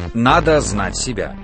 Надо знать себя.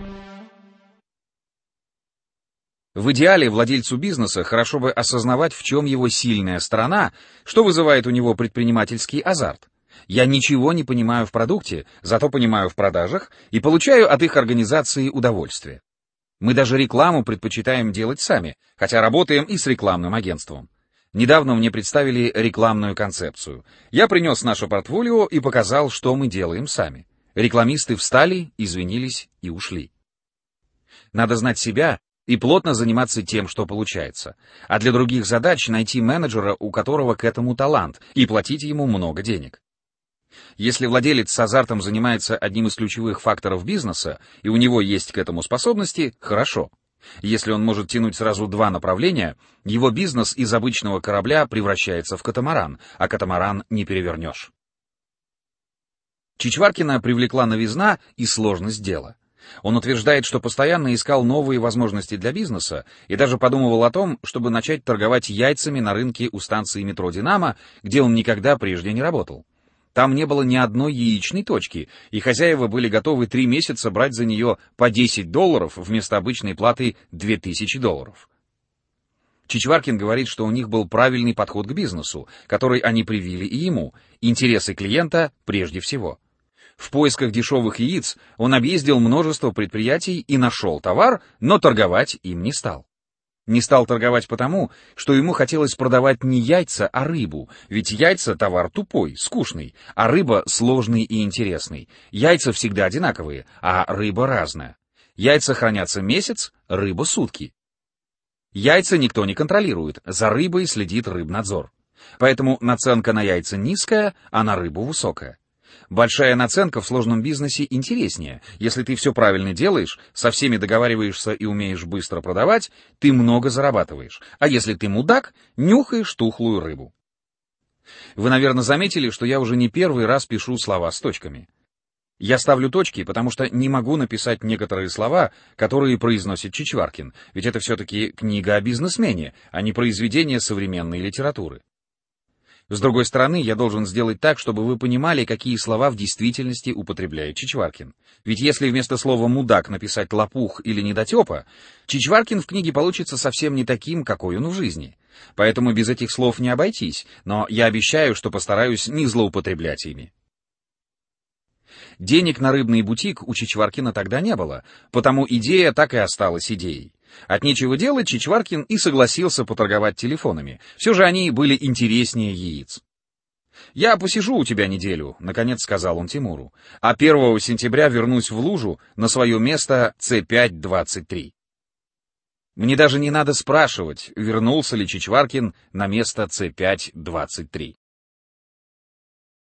В идеале владельцу бизнеса хорошо бы осознавать, в чем его сильная сторона, что вызывает у него предпринимательский азарт. Я ничего не понимаю в продукте, зато понимаю в продажах и получаю от их организации удовольствие. Мы даже рекламу предпочитаем делать сами, хотя работаем и с рекламным агентством. Недавно мне представили рекламную концепцию. Я принес наше портфолио и показал, что мы делаем сами. Рекламисты встали, извинились и ушли. Надо знать себя и плотно заниматься тем, что получается. А для других задач найти менеджера, у которого к этому талант, и платить ему много денег. Если владелец с азартом занимается одним из ключевых факторов бизнеса, и у него есть к этому способности, хорошо. Если он может тянуть сразу два направления, его бизнес из обычного корабля превращается в катамаран, а катамаран не перевернешь. Чичваркина привлекла новизна и сложность дела. Он утверждает, что постоянно искал новые возможности для бизнеса и даже подумывал о том, чтобы начать торговать яйцами на рынке у станции метро «Динамо», где он никогда прежде не работал. Там не было ни одной яичной точки, и хозяева были готовы 3 месяца брать за нее по $10 вместо обычной платы $2000. Чичваркин говорит, что у них был правильный подход к бизнесу, который они привили и ему, интересы клиента прежде всего. В поисках дешевых яиц он объездил множество предприятий и нашел товар, но торговать им не стал. Не стал торговать потому, что ему хотелось продавать не яйца, а рыбу, ведь яйца — товар тупой, скучный, а рыба — сложный и интересный. Яйца всегда одинаковые, а рыба разная. Яйца хранятся месяц, рыба — сутки. Яйца никто не контролирует, за рыбой следит рыбнадзор. Поэтому наценка на яйца низкая, а на рыбу высокая. Большая наценка в сложном бизнесе интереснее. Если ты все правильно делаешь, со всеми договариваешься и умеешь быстро продавать, ты много зарабатываешь. А если ты мудак, нюхаешь тухлую рыбу. Вы, наверное, заметили, что я уже не первый раз пишу слова с точками. Я ставлю точки, потому что не могу написать некоторые слова, которые произносит Чичваркин, ведь это все-таки книга о бизнесмене, а не произведение современной литературы. С другой стороны, я должен сделать так, чтобы вы понимали, какие слова в действительности употребляет Чичваркин. Ведь если вместо слова «мудак» написать «лопух» или «недотепа», Чичваркин в книге получится совсем не таким, какой он в жизни. Поэтому без этих слов не обойтись, но я обещаю, что постараюсь не злоупотреблять ими. Денег на рыбный бутик у Чичваркина тогда не было, потому идея так и осталась идеей. От нечего делать Чичваркин и согласился поторговать телефонами. Все же они были интереснее яиц. «Я посижу у тебя неделю», — наконец сказал он Тимуру, «а 1 сентября вернусь в Лужу на свое место С5-23». Мне даже не надо спрашивать, вернулся ли Чичваркин на место С5-23.